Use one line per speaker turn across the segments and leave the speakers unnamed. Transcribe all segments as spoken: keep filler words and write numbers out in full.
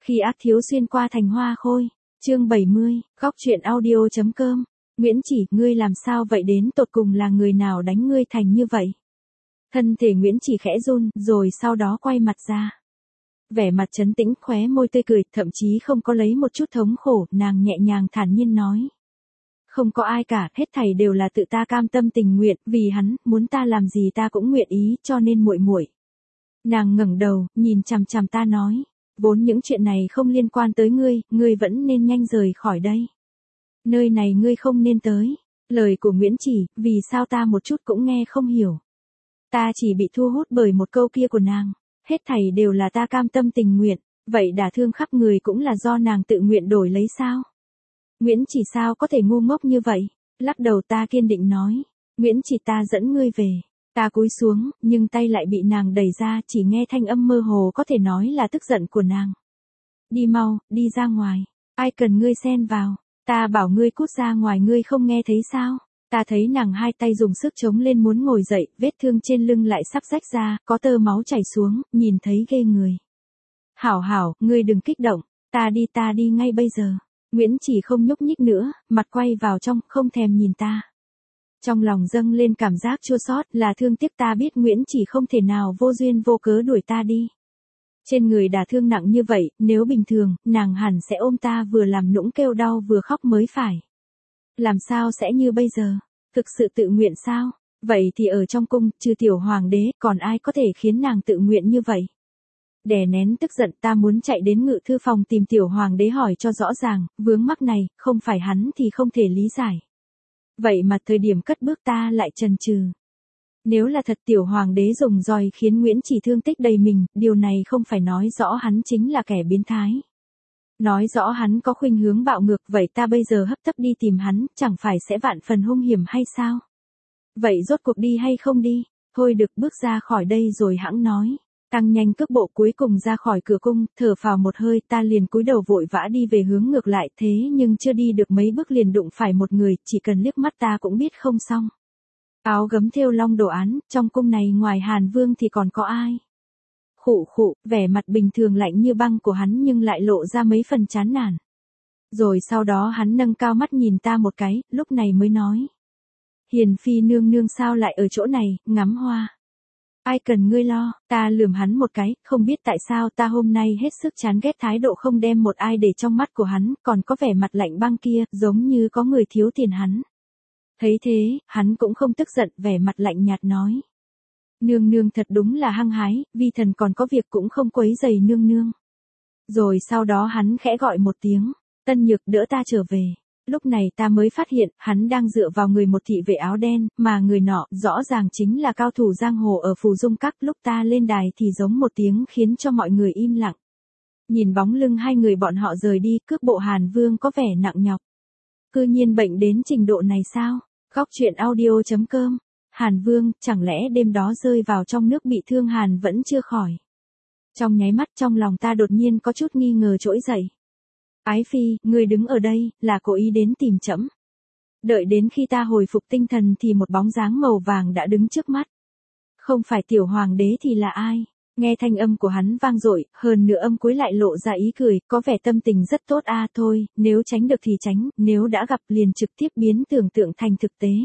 Khi ác thiếu xuyên qua thành hoa khôi, chương bảy mươi, góc truyện audio.com, Nguyễn Chỉ, ngươi làm sao vậy, đến tột cùng là người nào đánh ngươi thành như vậy? Thân thể Nguyễn Chỉ khẽ run, rồi sau đó quay mặt ra. Vẻ mặt trấn tĩnh, khóe môi tươi cười, thậm chí không có lấy một chút thống khổ, nàng nhẹ nhàng thản nhiên nói. Không có ai cả, hết thảy đều là tự ta cam tâm tình nguyện, vì hắn, muốn ta làm gì ta cũng nguyện ý, cho nên muội muội. Nàng ngẩng đầu, nhìn chằm chằm ta nói, vốn những chuyện này không liên quan tới ngươi, ngươi vẫn nên nhanh rời khỏi đây. Nơi này ngươi không nên tới. Lời của Nguyễn Chỉ, vì sao ta một chút cũng nghe không hiểu. Ta chỉ bị thu hút bởi một câu kia của nàng, hết thảy đều là ta cam tâm tình nguyện, vậy đả thương khắp người cũng là do nàng tự nguyện đổi lấy sao? Nguyễn Chỉ sao có thể ngu ngốc như vậy? Lắc đầu ta kiên định nói, Nguyễn Chỉ ta dẫn ngươi về. Ta cúi xuống, nhưng tay lại bị nàng đẩy ra, chỉ nghe thanh âm mơ hồ có thể nói là tức giận của nàng. Đi mau, đi ra ngoài, ai cần ngươi xen vào, ta bảo ngươi cút ra ngoài, ngươi không nghe thấy sao? Ta thấy nàng hai tay dùng sức chống lên muốn ngồi dậy, vết thương trên lưng lại sắp rách ra, có tơ máu chảy xuống, nhìn thấy ghê người. Hảo hảo, ngươi đừng kích động, ta đi ta đi ngay bây giờ. Nguyễn Chỉ không nhúc nhích nữa, mặt quay vào trong, không thèm nhìn ta. Trong lòng dâng lên cảm giác chua xót, là thương tiếc, ta biết Nguyễn Chỉ không thể nào vô duyên vô cớ đuổi ta đi. Trên người đả thương nặng như vậy, nếu bình thường, nàng hẳn sẽ ôm ta vừa làm nũng kêu đau vừa khóc mới phải. Làm sao sẽ như bây giờ? Thực sự tự nguyện sao? Vậy thì ở trong cung, trừ tiểu hoàng đế, còn ai có thể khiến nàng tự nguyện như vậy? Đè nén tức giận, ta muốn chạy đến ngự thư phòng tìm tiểu hoàng đế hỏi cho rõ ràng, vướng mắc này, không phải hắn thì không thể lý giải. Vậy mà thời điểm cất bước ta lại chần chừ. Nếu là thật tiểu hoàng đế dùng roi khiến Nguyễn Chỉ thương tích đầy mình, điều này không phải nói rõ hắn chính là kẻ biến thái. Nói rõ hắn có khuynh hướng bạo ngược, vậy ta bây giờ hấp tấp đi tìm hắn, chẳng phải sẽ vạn phần hung hiểm hay sao? Vậy rốt cuộc đi hay không đi? Thôi được, bước ra khỏi đây rồi hẵng nói. Tăng nhanh cước bộ cuối cùng ra khỏi cửa cung, thở phào một hơi, ta liền cúi đầu vội vã đi về hướng ngược lại, thế nhưng chưa đi được mấy bước liền đụng phải một người, chỉ cần liếc mắt ta cũng biết không xong. Áo gấm thêu long đồ án, trong cung này ngoài Hàn Vương thì còn có ai? Khụ khụ, vẻ mặt bình thường lạnh như băng của hắn nhưng lại lộ ra mấy phần chán nản. Rồi sau đó hắn nâng cao mắt nhìn ta một cái, lúc này mới nói. Hiền phi nương nương sao lại ở chỗ này, ngắm hoa. Ai cần ngươi lo, ta lườm hắn một cái, không biết tại sao ta hôm nay hết sức chán ghét thái độ không đem một ai để trong mắt của hắn, còn có vẻ mặt lạnh băng kia, giống như có người thiếu tiền hắn. Thấy thế, hắn cũng không tức giận, vẻ mặt lạnh nhạt nói. Nương nương thật đúng là hăng hái, vi thần còn có việc cũng không quấy rầy nương nương. Rồi sau đó hắn khẽ gọi một tiếng, Tân Nhược đỡ ta trở về. Lúc này ta mới phát hiện, hắn đang dựa vào người một thị vệ áo đen, mà người nọ, rõ ràng chính là cao thủ giang hồ ở Phù Dung Các. Lúc ta lên đài thì giống một tiếng khiến cho mọi người im lặng. Nhìn bóng lưng hai người bọn họ rời đi, cước bộ Hàn Vương có vẻ nặng nhọc. Cư nhiên bệnh đến trình độ này sao? Góc truyện audio.com, Hàn Vương, chẳng lẽ đêm đó rơi vào trong nước bị thương Hàn vẫn chưa khỏi? Trong nháy mắt trong lòng ta đột nhiên có chút nghi ngờ trỗi dậy. Ái phi, ngươi đứng ở đây, là cố ý đến tìm trẫm. Đợi đến khi ta hồi phục tinh thần thì một bóng dáng màu vàng đã đứng trước mắt. Không phải tiểu hoàng đế thì là ai? Nghe thanh âm của hắn vang dội, hơn nữa âm cuối lại lộ ra ý cười, có vẻ tâm tình rất tốt a à, thôi, nếu tránh được thì tránh, nếu đã gặp liền trực tiếp biến tưởng tượng thành thực tế.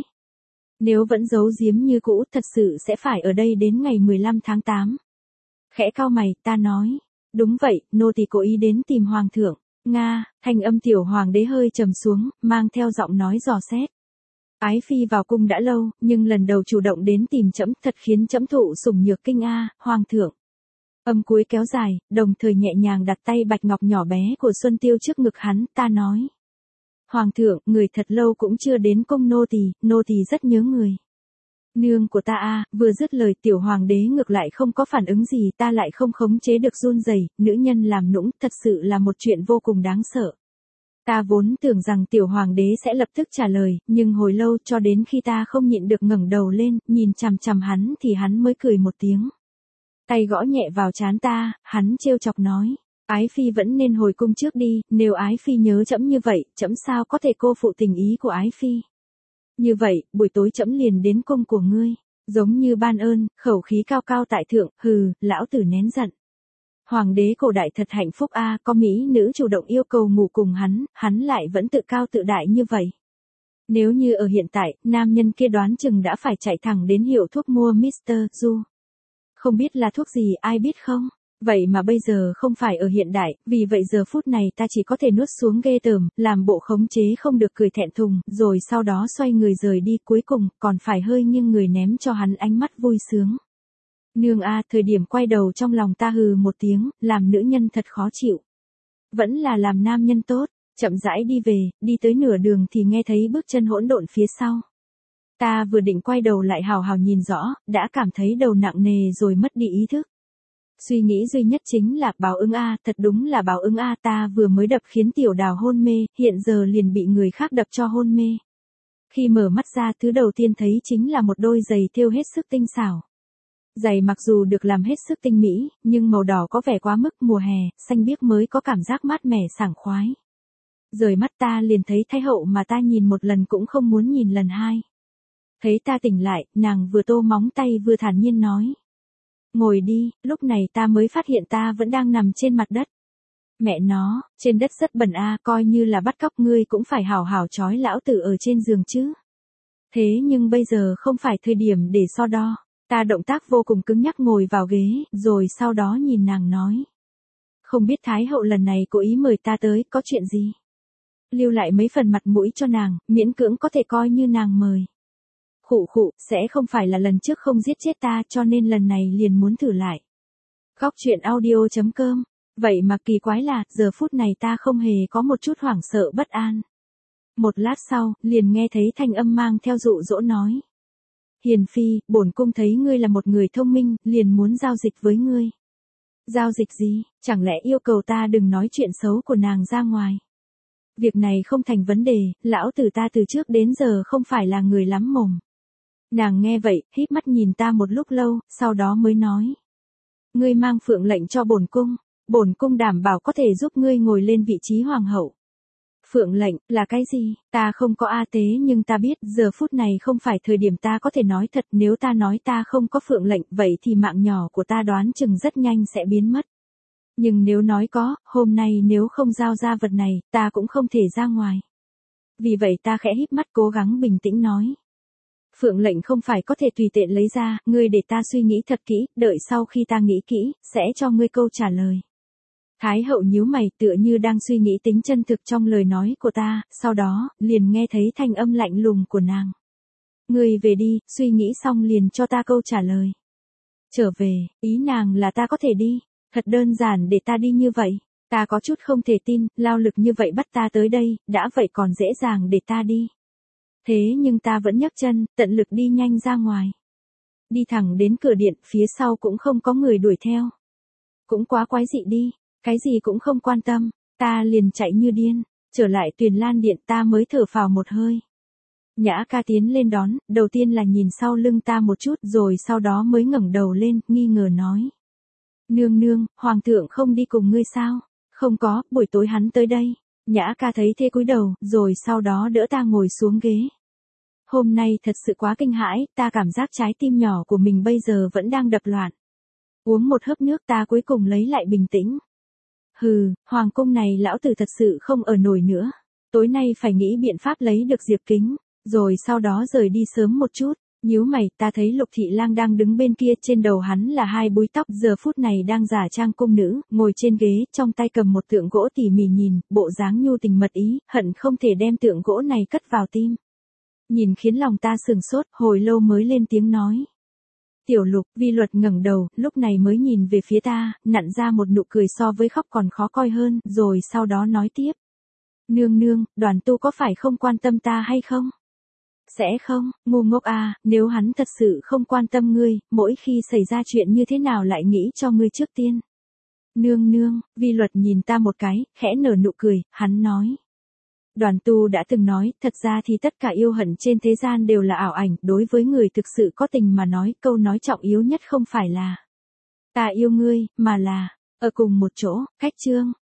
Nếu vẫn giấu giếm như cũ, thật sự sẽ phải ở đây đến ngày mười lăm tháng tám. Khẽ cau mày, ta nói, đúng vậy, nô tỳ cố ý đến tìm hoàng thượng. Nga, thanh âm tiểu hoàng đế hơi trầm xuống, mang theo giọng nói dò xét. Ái phi vào cung đã lâu, nhưng lần đầu chủ động đến tìm trẫm, thật khiến trẫm thụ sủng nhược kinh a, hoàng thượng. Âm cuối kéo dài, đồng thời nhẹ nhàng đặt tay bạch ngọc nhỏ bé của Xuân Tiêu trước ngực hắn, ta nói. Hoàng thượng, người thật lâu cũng chưa đến cung nô tỳ, nô tỳ rất nhớ người. Nương của ta a, vừa dứt lời tiểu hoàng đế ngược lại không có phản ứng gì, ta lại không khống chế được run rẩy, nữ nhân làm nũng, thật sự là một chuyện vô cùng đáng sợ. Ta vốn tưởng rằng tiểu hoàng đế sẽ lập tức trả lời, nhưng hồi lâu cho đến khi ta không nhịn được ngẩng đầu lên, nhìn chằm chằm hắn thì hắn mới cười một tiếng. Tay gõ nhẹ vào trán ta, hắn trêu chọc nói, Ái phi vẫn nên hồi cung trước đi, nếu ái phi nhớ trẫm như vậy, trẫm sao có thể cô phụ tình ý của ái phi. Như vậy, buổi tối trẫm liền đến cung của ngươi, giống như ban ơn, khẩu khí cao cao tại thượng, hừ, lão tử nén giận. Hoàng đế cổ đại thật hạnh phúc a, có mỹ nữ chủ động yêu cầu ngủ cùng hắn, hắn lại vẫn tự cao tự đại như vậy. Nếu như ở hiện tại, nam nhân kia đoán chừng đã phải chạy thẳng đến hiệu thuốc mua mít tơ Du. Không biết là thuốc gì, ai biết không? Vậy mà bây giờ không phải ở hiện đại, vì vậy giờ phút này ta chỉ có thể nuốt xuống ghê tởm, làm bộ khống chế không được cười thẹn thùng, rồi sau đó xoay người rời đi, cuối cùng còn phải hơi nghiêng người ném cho hắn ánh mắt vui sướng. Nương a, thời điểm quay đầu trong lòng ta hừ một tiếng, làm nữ nhân thật khó chịu. Vẫn là làm nam nhân tốt, chậm rãi đi về, đi tới nửa đường thì nghe thấy bước chân hỗn độn phía sau. Ta vừa định quay đầu lại hào hào nhìn rõ, đã cảm thấy đầu nặng nề rồi mất đi ý thức. Suy nghĩ duy nhất chính là báo ứng a, thật đúng là báo ứng a, ta vừa mới đập khiến tiểu đào hôn mê, hiện giờ liền bị người khác đập cho hôn mê. Khi mở mắt ra thứ đầu tiên thấy chính là một đôi giày thêu hết sức tinh xảo. Giày mặc dù được làm hết sức tinh mỹ, nhưng màu đỏ có vẻ quá mức, mùa hè, xanh biếc mới có cảm giác mát mẻ sảng khoái. Rời mắt ta liền thấy Thái hậu mà ta nhìn một lần cũng không muốn nhìn lần hai. Thấy ta tỉnh lại, nàng vừa tô móng tay vừa thản nhiên nói. Ngồi đi, lúc này ta mới phát hiện ta vẫn đang nằm trên mặt đất. Mẹ nó, trên đất rất bẩn a, coi như là bắt cóc ngươi cũng phải hảo hảo trói lão tử ở trên giường chứ. Thế nhưng bây giờ không phải thời điểm để so đo. Ta động tác vô cùng cứng nhắc ngồi vào ghế, rồi sau đó nhìn nàng nói. Không biết Thái hậu lần này cố ý mời ta tới, có chuyện gì? Lưu lại mấy phần mặt mũi cho nàng, miễn cưỡng có thể coi như nàng mời. Khụ khụ, sẽ không phải là lần trước không giết chết ta cho nên lần này liền muốn thử lại. Góc truyện audio chấm com. Vậy mà kỳ quái là, giờ phút này ta không hề có một chút hoảng sợ bất an. Một lát sau, liền nghe thấy thanh âm mang theo dụ dỗ nói. Hiền phi, bổn cung thấy ngươi là một người thông minh, liền muốn giao dịch với ngươi. Giao dịch gì, chẳng lẽ yêu cầu ta đừng nói chuyện xấu của nàng ra ngoài. Việc này không thành vấn đề, lão tử ta từ trước đến giờ không phải là người lắm mồm. Nàng nghe vậy, híp mắt nhìn ta một lúc lâu, sau đó mới nói. Ngươi mang phượng lệnh cho bổn cung, bổn cung đảm bảo có thể giúp ngươi ngồi lên vị trí hoàng hậu. Phượng lệnh, là cái gì? Ta không có a tế nhưng ta biết giờ phút này không phải thời điểm ta có thể nói thật, nếu ta nói ta không có phượng lệnh vậy thì mạng nhỏ của ta đoán chừng rất nhanh sẽ biến mất. Nhưng nếu nói có, hôm nay nếu không giao ra vật này, ta cũng không thể ra ngoài. Vì vậy ta khẽ híp mắt cố gắng bình tĩnh nói. Phượng lệnh không phải có thể tùy tiện lấy ra, ngươi để ta suy nghĩ thật kỹ, đợi sau khi ta nghĩ kỹ, sẽ cho ngươi câu trả lời. Thái hậu nhíu mày tựa như đang suy nghĩ tính chân thực trong lời nói của ta, sau đó, liền nghe thấy thanh âm lạnh lùng của nàng. Ngươi về đi, suy nghĩ xong liền cho ta câu trả lời. Trở về, ý nàng là ta có thể đi, thật đơn giản để ta đi như vậy, ta có chút không thể tin, lao lực như vậy bắt ta tới đây, đã vậy còn dễ dàng để ta đi. Thế nhưng ta vẫn nhấc chân, tận lực đi nhanh ra ngoài. Đi thẳng đến cửa điện, phía sau cũng không có người đuổi theo. Cũng quá quái dị đi. Cái gì cũng không quan tâm, ta liền chạy như điên, trở lại Tuyền Lan điện ta mới thở phào một hơi. Nhã ca tiến lên đón, đầu tiên là nhìn sau lưng ta một chút rồi sau đó mới ngẩng đầu lên, nghi ngờ nói. Nương nương, hoàng thượng không đi cùng ngươi sao? Không có, buổi tối hắn tới đây. Nhã ca thấy thế cúi đầu, rồi sau đó đỡ ta ngồi xuống ghế. Hôm nay thật sự quá kinh hãi, ta cảm giác trái tim nhỏ của mình bây giờ vẫn đang đập loạn. Uống một hớp nước ta cuối cùng lấy lại bình tĩnh. Hừ, hoàng cung này lão tử thật sự không ở nổi nữa. Tối nay phải nghĩ biện pháp lấy được Diệp Kính, rồi sau đó rời đi sớm một chút. Nhíu mày, ta thấy Lục Thị Lang đang đứng bên kia, trên đầu hắn là hai búi tóc, giờ phút này đang giả trang cung nữ, ngồi trên ghế, trong tay cầm một tượng gỗ tỉ mỉ nhìn, bộ dáng nhu tình mật ý, hận không thể đem tượng gỗ này cất vào tim. Nhìn khiến lòng ta sừng sốt, hồi lâu mới lên tiếng nói. Tiểu Lục, Vi Luật ngẩng đầu, lúc này mới nhìn về phía ta, nặn ra một nụ cười so với khóc còn khó coi hơn, rồi sau đó nói tiếp. Nương nương, Đoàn Tu có phải không quan tâm ta hay không? Sẽ không, ngu ngốc à, nếu hắn thật sự không quan tâm ngươi, mỗi khi xảy ra chuyện như thế nào lại nghĩ cho ngươi trước tiên. Nương nương, Vi Luật nhìn ta một cái, khẽ nở nụ cười, hắn nói. Đoàn Tu đã từng nói, thật ra thì tất cả yêu hận trên thế gian đều là ảo ảnh, đối với người thực sự có tình mà nói, câu nói trọng yếu nhất không phải là ta yêu ngươi, mà là ở cùng một chỗ, cách chương.